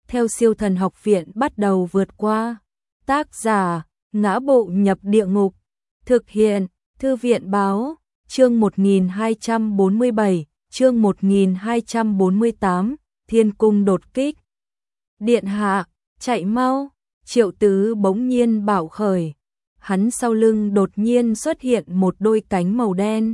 theo Siêu Thần Học Viện bắt đầu vượt qua. Tác giả: Ngã Bộ Nhập Địa Ngục. Thực hiện: Thư viện báo. Chương 1247, chương 1248, Thiên Cung đột kích. Điện hạ, chạy mau! Triệu Tứ bỗng nhiên bảo khởi. Hắn sau lưng đột nhiên xuất hiện một đôi cánh màu đen.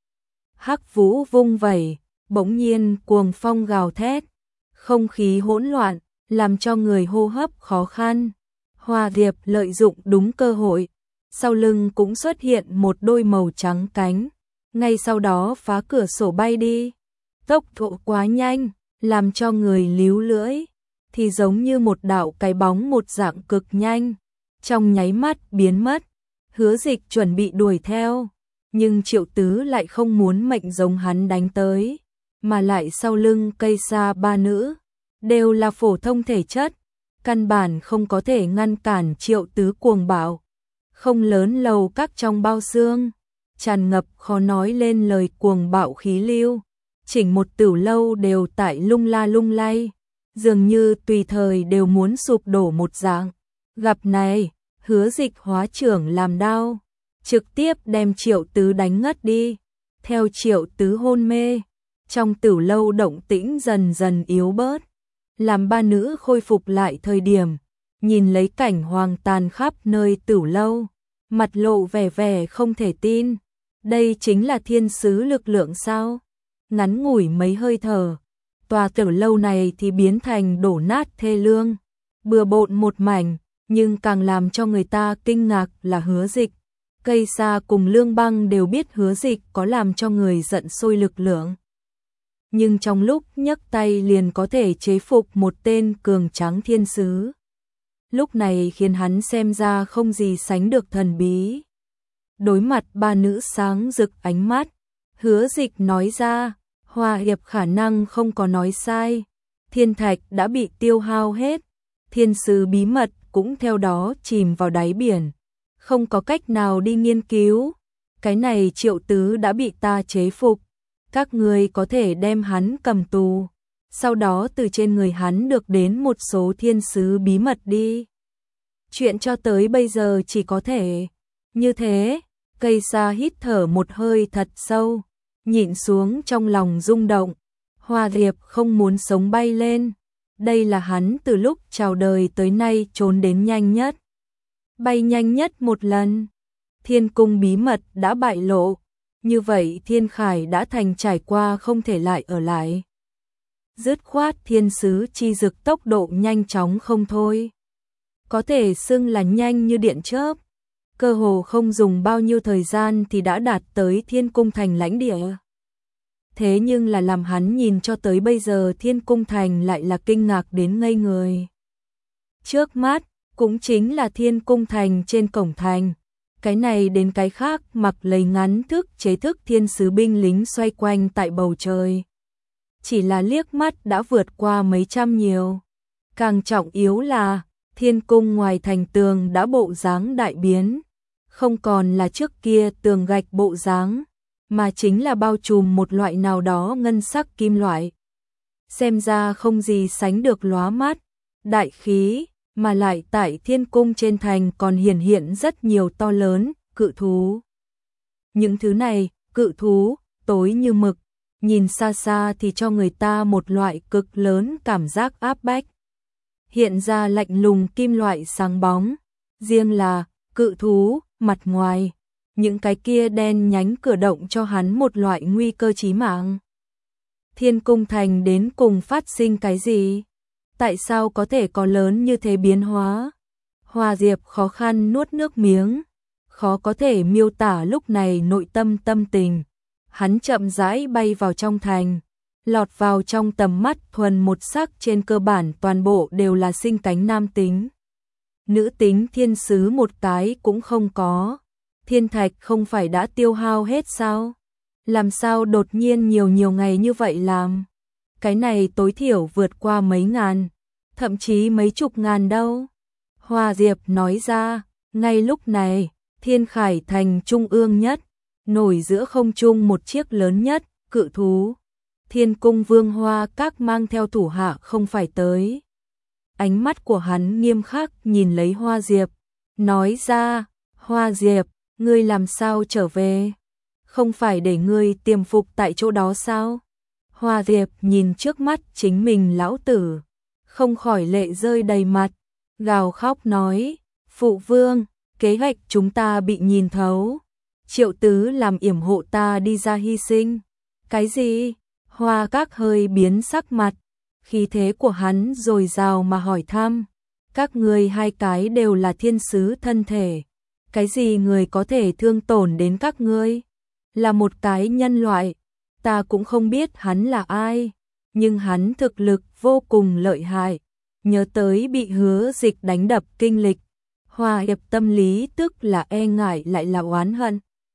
Hắc vũ vung vẩy, bỗng nhiên cuồng phong gào thét, không khí hỗn loạn, làm cho người hô hấp khó khăn. Hoa Diệp lợi dụng đúng cơ hội, sau lưng cũng xuất hiện một đôi màu trắng cánh, ngay sau đó phá cửa sổ bay đi. Tốc độ quá nhanh, làm cho người líu lưỡi, thì giống như một đạo cái bóng một dạng cực nhanh, trong nháy mắt biến mất. Hứa Dịch chuẩn bị đuổi theo, nhưng Triệu Tứ lại không muốn mệnh giống hắn đánh tới, mà lại sau lưng cây xa ba nữ, đều là phổ thông thể chất, căn bản không có thể ngăn cản Triệu Tứ cuồng bạo. Không lớn lầu các trong bao xương, tràn ngập khó nói lên lời cuồng bạo khí lưu, chỉnh một tửu lâu đều tại lung la lung lay, dường như tùy thời đều muốn sụp đổ một dạng. Gặp này, Hứa Dịch hóa trưởng làm đao, trực tiếp đem Triệu Tứ đánh ngất đi. Theo Triệu Tứ hôn mê, trong tửu lâu động tĩnh dần dần yếu bớt, làm ba nữ khôi phục lại thời điểm, nhìn lấy cảnh hoang tàn khắp nơi tửu lâu, mặt lộ vẻ vẻ không thể tin. Đây chính là thiên sứ lực lượng sao? Ngắn ngủi mấy hơi thở, tòa tửu lâu này thì biến thành đổ nát thê lương, bừa bộn một mảnh, nhưng càng làm cho người ta kinh ngạc là Hứa Dịch. Cây Sa cùng Lương Băng đều biết Hứa Dịch có làm cho người giận sôi lực lượng, nhưng trong lúc nhấc tay liền có thể chế phục một tên cường tráng thiên sứ. Lúc này khiến hắn xem ra không gì sánh được thần bí. Đối mặt ba nữ sáng rực ánh mắt, Hứa Dịch nói ra, Hoa Hiệp khả năng không có nói sai, thiên thạch đã bị tiêu hao hết, thiên sứ bí mật cũng theo đó chìm vào đáy biển, không có cách nào đi nghiên cứu. Cái này Triệu Tứ đã bị ta chế phục, các người có thể đem hắn cầm tù, sau đó từ trên người hắn được đến một số thiên sứ bí mật đi. Chuyện cho tới bây giờ chỉ có thể như thế. Cây Sa hít thở một hơi thật sâu, nhịn xuống trong lòng rung động. Hoa Diệp không muốn sống bay lên, đây là hắn từ lúc chào đời tới nay trốn đến nhanh nhất, bay nhanh nhất một lần. Thiên cung bí mật đã bại lộ, như vậy Thiên Khải đã thành trải qua không thể lại ở lại. Dứt khoát thiên sứ chi dực tốc độ nhanh chóng không thôi, có thể xưng là nhanh như điện chớp, cơ hồ không dùng bao nhiêu thời gian thì đã đạt tới Thiên Cung Thành lãnh địa. Thế nhưng là làm hắn nhìn cho tới bây giờ Thiên Cung Thành lại là kinh ngạc đến ngây người. Trước mắt, cũng chính là Thiên Cung Thành trên cổng thành, cái này đến cái khác mặc lấy ngắn thức chế thức thiên sứ binh lính xoay quanh tại bầu trời. Chỉ là liếc mắt đã vượt qua mấy trăm nhiều. Càng trọng yếu là, Thiên Cung ngoài thành tường đã bộ dáng đại biến, không còn là trước kia tường gạch bộ dáng, mà chính là bao trùm một loại nào đó ngân sắc kim loại. Xem ra không gì sánh được lóa mắt, đại khí, mà lại tại Thiên Cung trên thành còn hiển hiện rất nhiều to lớn, cự thú. Những thứ này, cự thú, tối như mực, nhìn xa xa thì cho người ta một loại cực lớn cảm giác áp bách. Hiện ra lạnh lùng kim loại sáng bóng, riêng là cự thú, mặt ngoài, những cái kia đen nhánh cửa động cho hắn một loại nguy cơ chí mạng. Thiên Cung Thành đến cùng phát sinh cái gì? Tại sao có thể có lớn như thế biến hóa? Hoa Diệp khó khăn nuốt nước miếng, khó có thể miêu tả lúc này nội tâm tâm tình. Hắn chậm rãi bay vào trong thành, lọt vào trong tầm mắt thuần một sắc, trên cơ bản toàn bộ đều là sinh cánh nam tính. Nữ tính thiên sứ một cái cũng không có. Thiên thạch không phải đã tiêu hao hết sao? Làm sao đột nhiên nhiều ngày như vậy làm? Cái này tối thiểu vượt qua mấy ngàn, thậm chí mấy chục ngàn đâu. Hoa Diệp nói ra, ngay lúc này, Thiên Khải thành trung ương nhất, nổi giữa không trung một chiếc lớn nhất, cự thú. Thiên Cung Vương Hoa Các mang theo thủ hạ không phải tới. ánh mắt của hắn nghiêm khắc nhìn lấy Hoa Diệp, nói ra, Hoa Diệp, ngươi làm sao trở về? Không phải để ngươi tiềm phục tại chỗ đó sao? Hoa Diệp nhìn trước mắt chính mình lão tử, không khỏi lệ rơi đầy mặt, gào khóc nói, phụ vương, kế hoạch chúng ta bị nhìn thấu. Triệu tứ làm yểm hộ ta đi ra hy sinh. Cái gì? Hoa Các hơi biến sắc mặt, khí thế của hắn dồi dào mà hỏi thăm. Các ngươi hai cái đều là thiên sứ thân thể. Cái gì người có thể thương tổn đến các ngươi? Là một cái nhân loại. Ta cũng không biết hắn là ai. Nhưng hắn thực lực vô cùng lợi hại. Nhớ tới bị Hứa Dịch đánh đập kinh lịch. Hoa Hiệp tâm lý tức là e ngại lại là oán hận.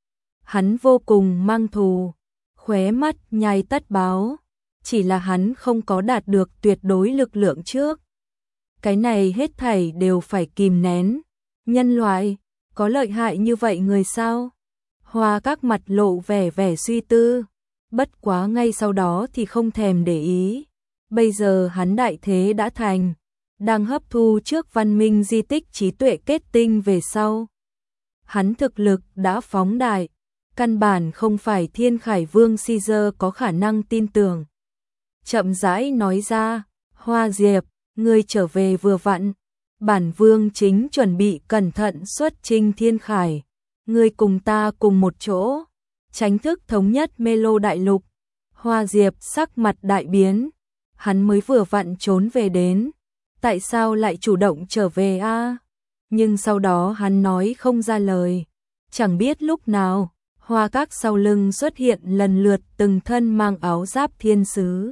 Hắn vô cùng mang thù, khóe mắt nhai tất báo, chỉ là hắn không có đạt được tuyệt đối lực lượng trước. Cái này hết thảy đều phải kìm nén. Nhân loại, có lợi hại như vậy người sao? Hoa Các mặt lộ vẻ suy tư, bất quá ngay sau đó thì không thèm để ý. Bây giờ hắn đại thế đã thành, đang hấp thu trước văn minh di tích trí tuệ kết tinh về sau. Hắn thực lực đã phóng đại, căn bản không phải Thiên Khải Vương Caesar có khả năng tin tưởng. Chậm rãi nói ra, Hoa Diệp, ngươi trở về vừa vặn, bản vương chính chuẩn bị cẩn thận xuất chinh Thiên Khải, ngươi cùng ta cùng một chỗ, tránh thức thống nhất Mê Lô Đại Lục. Hoa Diệp sắc mặt đại biến, hắn mới vừa vặn trốn về đến, tại sao lại chủ động trở về a? Nhưng sau đó hắn nói không ra lời, chẳng biết lúc nào, Hoa Các sau lưng xuất hiện lần lượt từng thân mang áo giáp thiên sứ.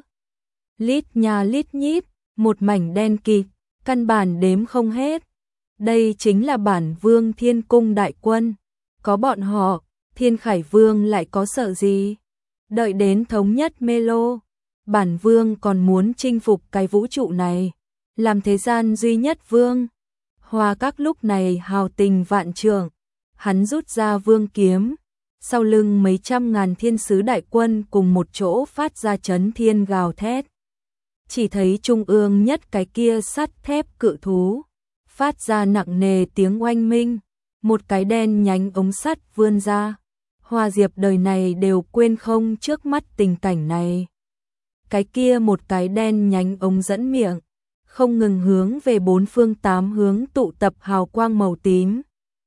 Lít nha lít nhít, một mảnh đen kịt, căn bản đếm không hết. Đây chính là bản vương Thiên Cung đại quân. Có bọn họ, Thiên Khải Vương lại có sợ gì? Đợi đến thống nhất Mê Lô, bản vương còn muốn chinh phục cái vũ trụ này, làm thế gian duy nhất vương. Hoa Các lúc này hào tình vạn trượng, hắn rút ra vương kiếm, sau lưng mấy trăm ngàn thiên sứ đại quân cùng một chỗ phát ra chấn thiên gào thét. Chỉ thấy trung ương nhất cái kia sắt thép cự thú, phát ra nặng nề tiếng oanh minh, một cái đen nhánh ống sắt vươn ra. Hoa Diệp đời này đều quên không trước mắt tình cảnh này. Cái kia một cái đen nhánh ống dẫn miệng, không ngừng hướng về bốn phương tám hướng tụ tập hào quang màu tím.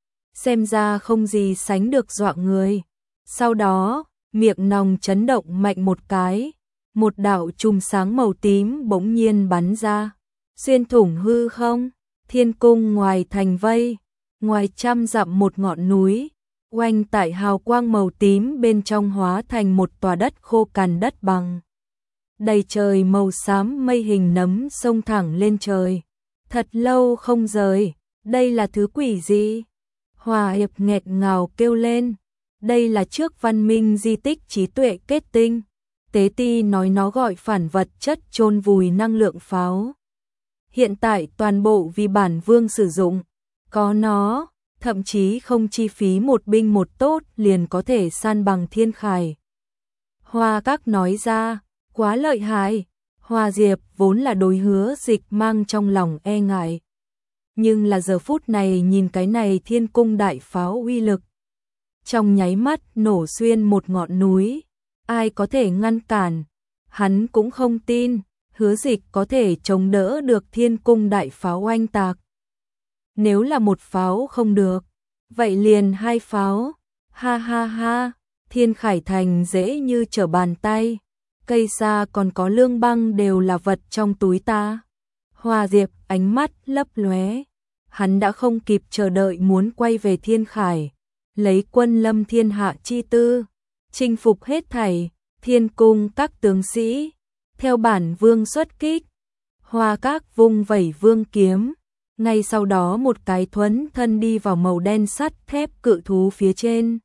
Xem ra không gì sánh được dọa người. Sau đó, miệng nòng chấn động mạnh một cái, một đạo chùm sáng màu tím bỗng nhiên bắn ra, xuyên thủng hư không. Thiên cung ngoài thành vây, ngoài trăm dặm một ngọn núi, oanh tại hào quang màu tím bên trong hóa thành một tòa đất khô cằn đất bằng. Đầy trời màu xám mây hình nấm xông thẳng lên trời, thật lâu không rời, đây là thứ quỷ gì? Hòa Hiệp nghẹt ngào kêu lên, đây là trước văn minh di tích trí tuệ kết tinh. Tế Ti nói nó gọi phản vật chất chôn vùi năng lượng pháo. Hiện tại toàn bộ vì bản vương sử dụng, có nó, thậm chí không chi phí một binh một tốt liền có thể san bằng Thiên Khải. Hoa Các nói ra, quá lợi hại. Hoa Diệp vốn là đối Hứa Dịch mang trong lòng e ngại, nhưng là giờ phút này nhìn cái này Thiên Cung đại pháo uy lực, trong nháy mắt nổ xuyên một ngọn núi, ai có thể ngăn cản? Hắn cũng không tin Hứa Dịch có thể chống đỡ được Thiên Cung đại pháo oanh tạc. Nếu là một pháo không được, vậy liền hai pháo. Ha ha ha, Thiên Khải Thành dễ như trở bàn tay, cây xa còn có lương băng đều là vật trong túi ta. Hoa Diệp ánh mắt lấp lóe, hắn đã không kịp chờ đợi muốn quay về Thiên Khải, lấy quân lâm thiên hạ chi tư, chinh phục hết thảy. Thiên Cung các tướng sĩ, theo bản vương xuất kích. Hoa Các vung vẩy vương kiếm, ngay sau đó một cái thuấn thân đi vào màu đen sắt thép cự thú phía trên.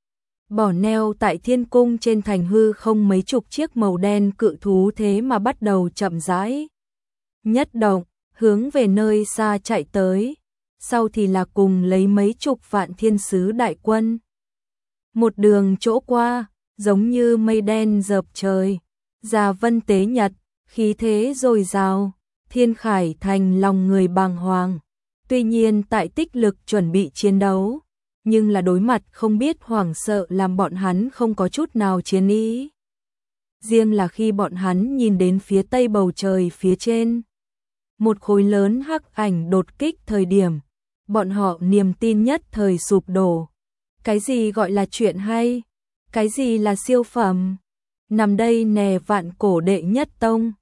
Bỏ neo tại Thiên Cung trên thành hư không mấy chục chiếc màu đen cự thú thế mà bắt đầu chậm rãi nhất động, hướng về nơi xa chạy tới, sau thì là cùng lấy mấy chục vạn thiên sứ đại quân. Một đường chỗ qua, giống như mây đen dợp trời, già vân tế nhật, khí thế dồi dào, Thiên Khải Thành lòng người bàng hoàng. Tuy nhiên tại tích lực chuẩn bị chiến đấu, nhưng là đối mặt không biết hoảng sợ làm bọn hắn không có chút nào chiến ý. Riêng là khi bọn hắn nhìn đến phía tây bầu trời phía trên, một khối lớn hắc ảnh đột kích thời điểm, bọn họ niềm tin nhất thời sụp đổ. Cái gì gọi là chuyện hay? Cái gì là siêu phẩm? Nằm đây nè vạn cổ đệ nhất tông.